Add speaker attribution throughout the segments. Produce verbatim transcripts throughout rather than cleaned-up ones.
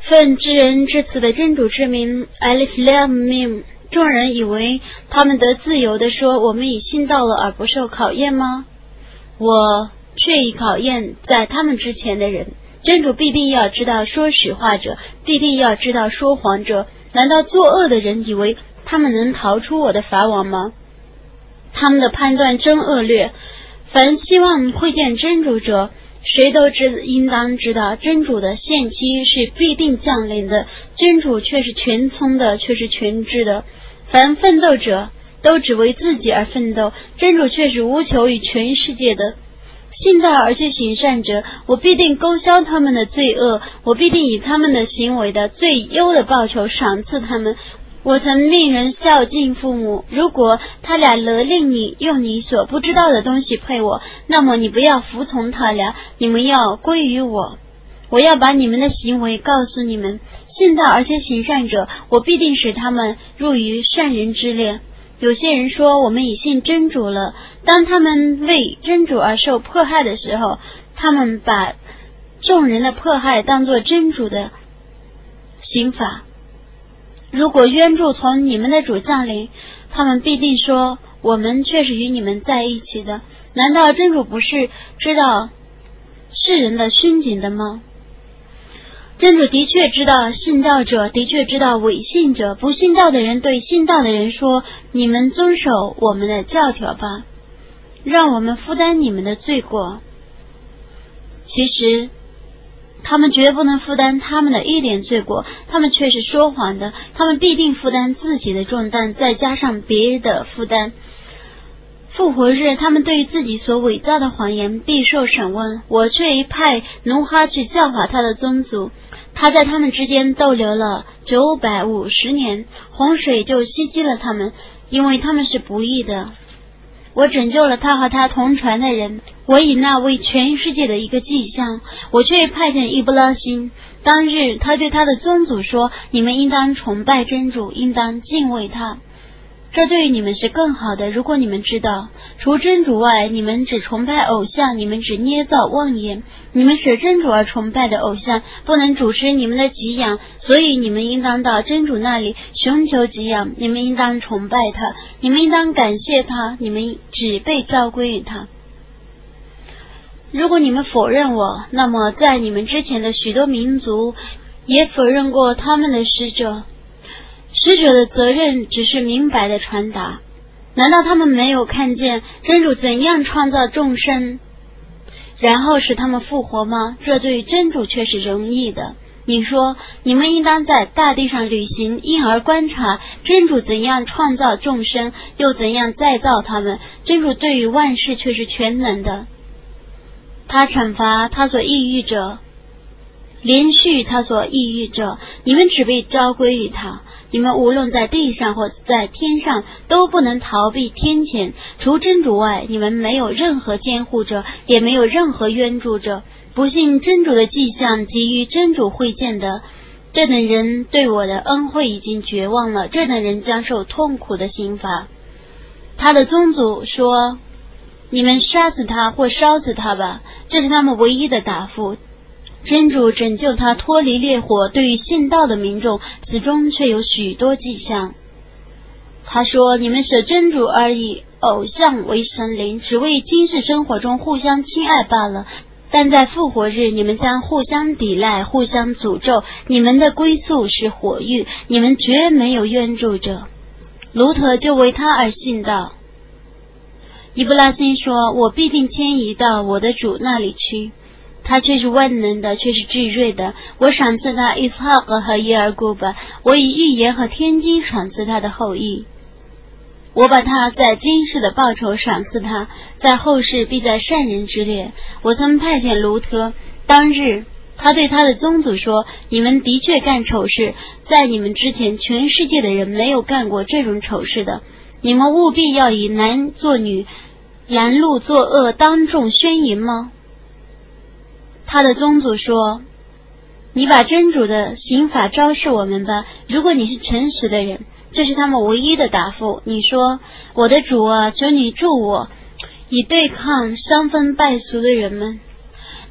Speaker 1: 奉至仁至慈的真主之名 Alif Lam Mim， 众人以为他们得自由地说，我们已信道了而不受考验吗？我却已考验在他们之前的人。真主必定要知道说实话者，必定要知道说谎者。难道作恶的人以为他们能逃出我的法网吗？他们的判断真恶劣。凡希望会见真主者，谁都知应当知道真主的限期是必定降临的，真主却是全聪的，却是全知的。凡奋斗者都只为自己而奋斗，真主却是无求于全世界的。信道而去行善者，我必定勾销他们的罪恶，我必定以他们的行为的最优的报酬赏赐他们。我曾命人孝敬父母，如果他俩勒令你用你所不知道的东西配我，那么你不要服从他俩，你们要归于我。我要把你们的行为告诉你们。信道而且行善者，我必定使他们入于善人之列。有些人说我们已信真主了，当他们为真主而受迫害的时候，他们把众人的迫害当作真主的刑罚。如果援助从你们的主降临，他们必定说，我们却是与你们在一起的。难道真主不是知道世人的凶警的吗？真主的确知道信道者，的确知道伪信者。不信道的人对信道的人说，你们遵守我们的教条吧，让我们负担你们的罪过。其实他们绝不能负担他们的一点罪过，他们却是说谎的，他们必定负担自己的重担，再加上别人的负担。复活日，他们对于自己所伪造的谎言必受审问。我却派努哈去教化他的宗族，他在他们之间逗留了九百五十年，洪水就袭击了他们，因为他们是不义的。我拯救了他和他同船的人，我以那为全世界的一个迹象。我却派遣伊布拉辛，当日他对他的宗族说，你们应当崇拜真主，应当敬畏他，这对于你们是更好的。如果你们知道除真主外，你们只崇拜偶像，你们只捏造妄言，你们舍真主而崇拜的偶像不能主持你们的给养，所以你们应当到真主那里寻求给养，你们应当崇拜他，你们应当感谢他，你们只被召归于他。如果你们否认我，那么在你们之前的许多民族也否认过他们的使者。使者的责任只是明白的传达。难道他们没有看见真主怎样创造众生，然后使他们复活吗？这对于真主却是容易的。你说，你们应当在大地上旅行，因而观察真主怎样创造众生，又怎样再造他们。真主对于万事却是全能的，他惩罚他所抑郁者，连续他所抑郁者。你们只被召归于他，你们无论在地上或在天上都不能逃避天谴。除真主外，你们没有任何监护者，也没有任何援助者。不信真主的迹象及于真主会见的，这等人对我的恩惠已经绝望了，这等人将受痛苦的刑罚。他的宗族说，你们杀死他或烧死他吧，这是他们唯一的答复。真主拯救他脱离烈火，对于信道的民众，此中却有许多迹象。他说，你们舍真主而以偶像为神灵，只为今世生活中互相亲爱罢了。但在复活日，你们将互相抵赖，互相诅咒，你们的归宿是火狱，你们绝没有援助者。卢特就为他而信道。伊布拉辛说，我必定迁移到我的主那里去，他却是万能的，却是至睿的。我赏赐他伊斯哈格和耶尔古巴，我以预言和天经赏赐他的后裔。我把他在今世的报酬赏赐他，在后世必在善人之列。我曾派遣卢特，当日他对他的宗族说，你们的确干丑事，在你们之前全世界的人没有干过这种丑事的，你们务必要以男作女，拦路作恶，当众宣淫吗？他的宗族说，你把真主的刑法昭示我们吧，如果你是诚实的人。这是他们唯一的答复。你说，我的主啊，求你助我，以对抗伤风败俗的人们。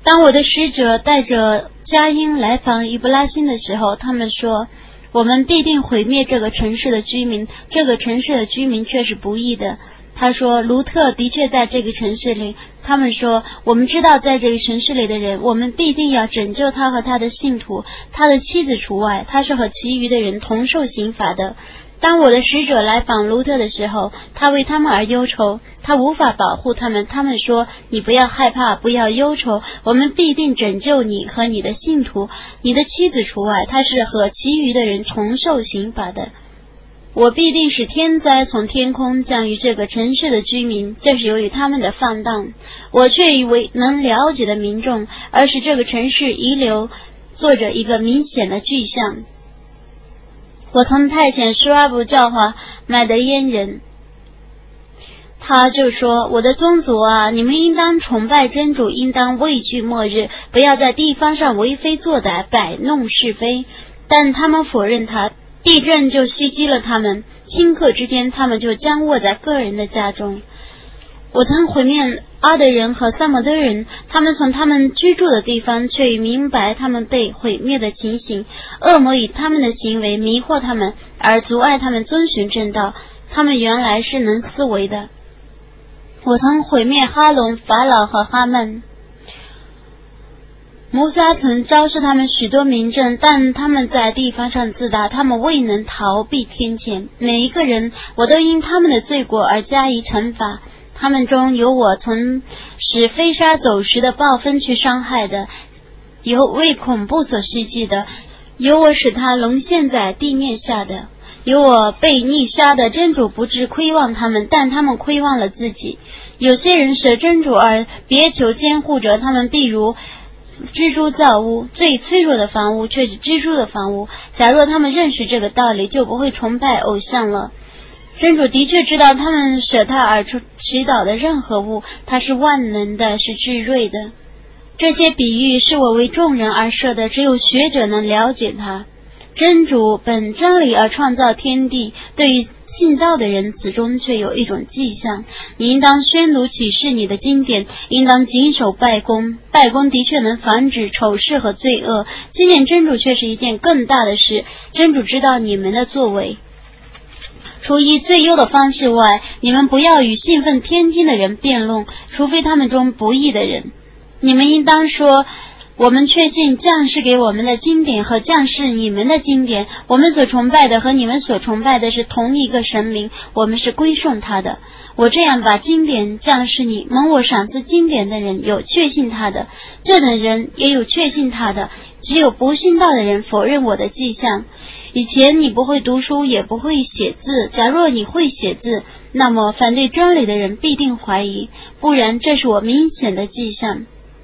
Speaker 1: 当我的使者带着佳音来访伊布拉辛的时候，他们说，我们必定毁灭这个城市的居民，这个城市的居民却是不义的。他说，卢特的确在这个城市里。他们说，我们知道在这个城市里的人，我们必定要拯救他和他的信徒，他的妻子除外，他是和其余的人同受刑罚的。当我的使者来访卢特的时候，他为他们而忧愁，他无法保护他们。他们说，你不要害怕，不要忧愁，我们必定拯救你和你的信徒，你的妻子除外，他是和其余的人同受刑罚的。我必定使天灾从天空降于这个城市的居民，这是由于他们的放荡。我却以为能了解的民众，而使这个城市遗留做着一个明显的具象。我曾派遣舒阿布教化麦德烟人，他就说，我的宗族啊，你们应当崇拜真主，应当畏惧末日，不要在地方上为非作歹，摆弄是非。但他们否认他，地震就袭击了他们，顷刻之间他们就僵卧在个人的家中。我曾毁灭阿德人和萨摩德人，他们从他们居住的地方却已明白他们被毁灭的情形，恶魔以他们的行为迷惑他们，而阻碍他们遵循正道，他们原来是能思维的。我曾毁灭哈龙、法老和哈曼。摩萨曾昭示他们许多明证，但他们在地方上自大，他们未能逃避天谴。每一个人，我都因他们的罪过而加以惩罚。他们中有我曾使飞沙走石的暴风去伤害的，有为恐怖所袭击的，有我使他沦陷在地面下的，有我被溺杀的。真主不知亏望他们，但他们亏望了自己。有些人舍真主而别求监护者，他们必如蜘蛛造屋，最脆弱的房屋却是蜘蛛的房屋。假若他们认识这个道理，就不会崇拜偶像了。真主的确知道他们舍他而出祈祷的任何物，他是万能的，是至睿的。这些比喻是我为众人而设的，只有学者能了解它。真主本真理而创造天地，对于信道的人，此中却有一种迹象。你应当宣读启示你的经典，应当谨守拜功。拜功的确能防止丑事和罪恶，纪念真主却是一件更大的事。真主知道你们的作为。除以最优的方式外，你们不要与信奉天经的人辩论，除非他们中不义的人。你们应当说，我们确信降世给我们的经典和降世你们的经典，我们所崇拜的和你们所崇拜的是同一个神明，我们是归顺他的。我这样把经典降世你，蒙我赏赐经典的人有确信他的，这等人也有确信他的，只有不信道的人否认我的迹象。以前你不会读书，也不会写字，假若你会写字，那么反对真理的人必定怀疑，不然这是我明显的迹象。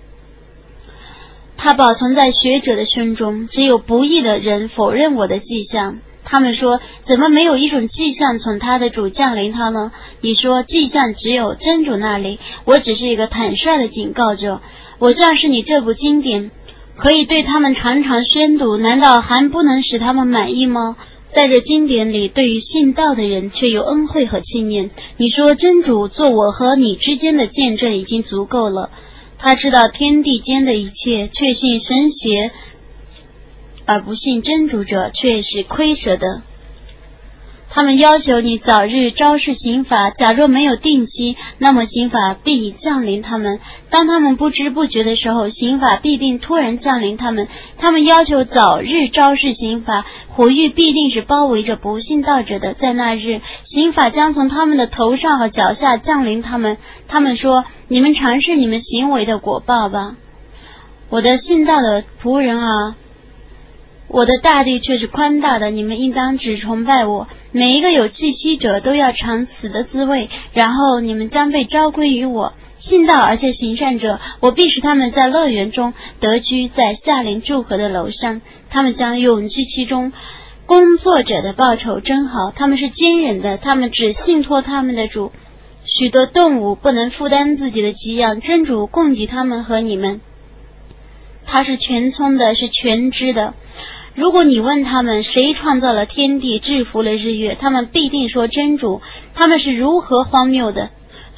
Speaker 1: 它保存在学者的胸中，只有不义的人否认我的迹象。他们说，怎么没有一种迹象从他的主降临他呢？你说迹象只有真主那里，我只是一个坦率的警告者。我降示你这部经典，可以对他们常常宣读，难道还不能使他们满意吗？在这经典里，对于信道的人却有恩惠和纪念。你说真主做我和你之间的见证已经足够了。他知道天地间的一切，确信神邪而不信真主者却是亏舍的。他们要求你早日昭示刑罚，假若没有定期，那么刑罚必已降临他们。当他们不知不觉的时候，刑罚必定突然降临他们。他们要求早日昭示刑罚，火狱必定是包围着不信道者的。在那日，刑罚将从他们的头上和脚下降临他们。他们说，你们尝试你们行为的果报吧。我的信道的仆人啊，我的大地却是宽大的，你们应当只崇拜我。每一个有气息者都要尝死的滋味，然后你们将被召归于我。信道而且行善者，我必使他们在乐园中得居，在夏林祝贺的楼上，他们将永居其中。工作者的报酬真好，他们是坚忍的，他们只信托他们的主。许多动物不能负担自己的给养，真主供给他们和你们。他是全聪的，是全知的。如果你问他们谁创造了天地，制服了日月，他们必定说真主。他们是如何荒谬的！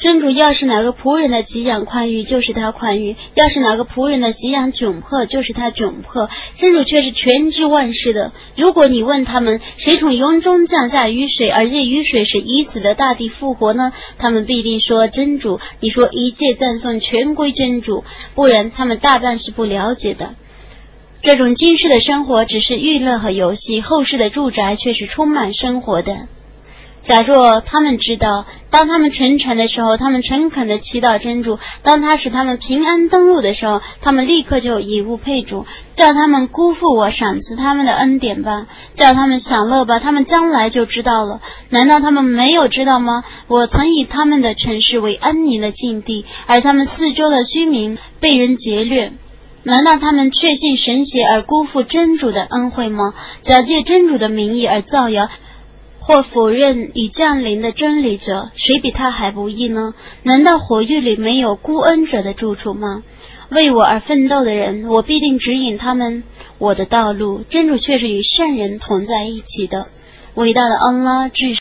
Speaker 1: 真主要是哪个仆人的给养宽裕，就是他宽裕；要是哪个仆人的给养窘迫，就是他窘迫。真主却是全知万事的。如果你问他们，谁从云中降下雨水，而这雨水是已死的大地复活呢？他们必定说真主。你说一切赞颂全归真主，不然他们大半是不了解的。这种今世的生活只是娱乐和游戏，后世的住宅却是充满生活的。假若他们知道，当他们沉船的时候，他们诚恳地祈祷真主；当他使他们平安登陆的时候，他们立刻就以物配主，叫他们辜负我赏赐他们的恩典吧，叫他们享乐吧，他们将来就知道了。难道他们没有知道吗？我曾以他们的城市为安宁的境地，而他们四周的居民被人劫掠。难道他们确信神邪而辜负真主的恩惠吗？假借真主的名义而造谣，或否认已降临的真理者，谁比他还不义呢？难道火狱里没有孤恩者的住处吗？为我而奋斗的人，我必定指引他们我的道路。真主却是与善人同在一起的。伟大的安拉至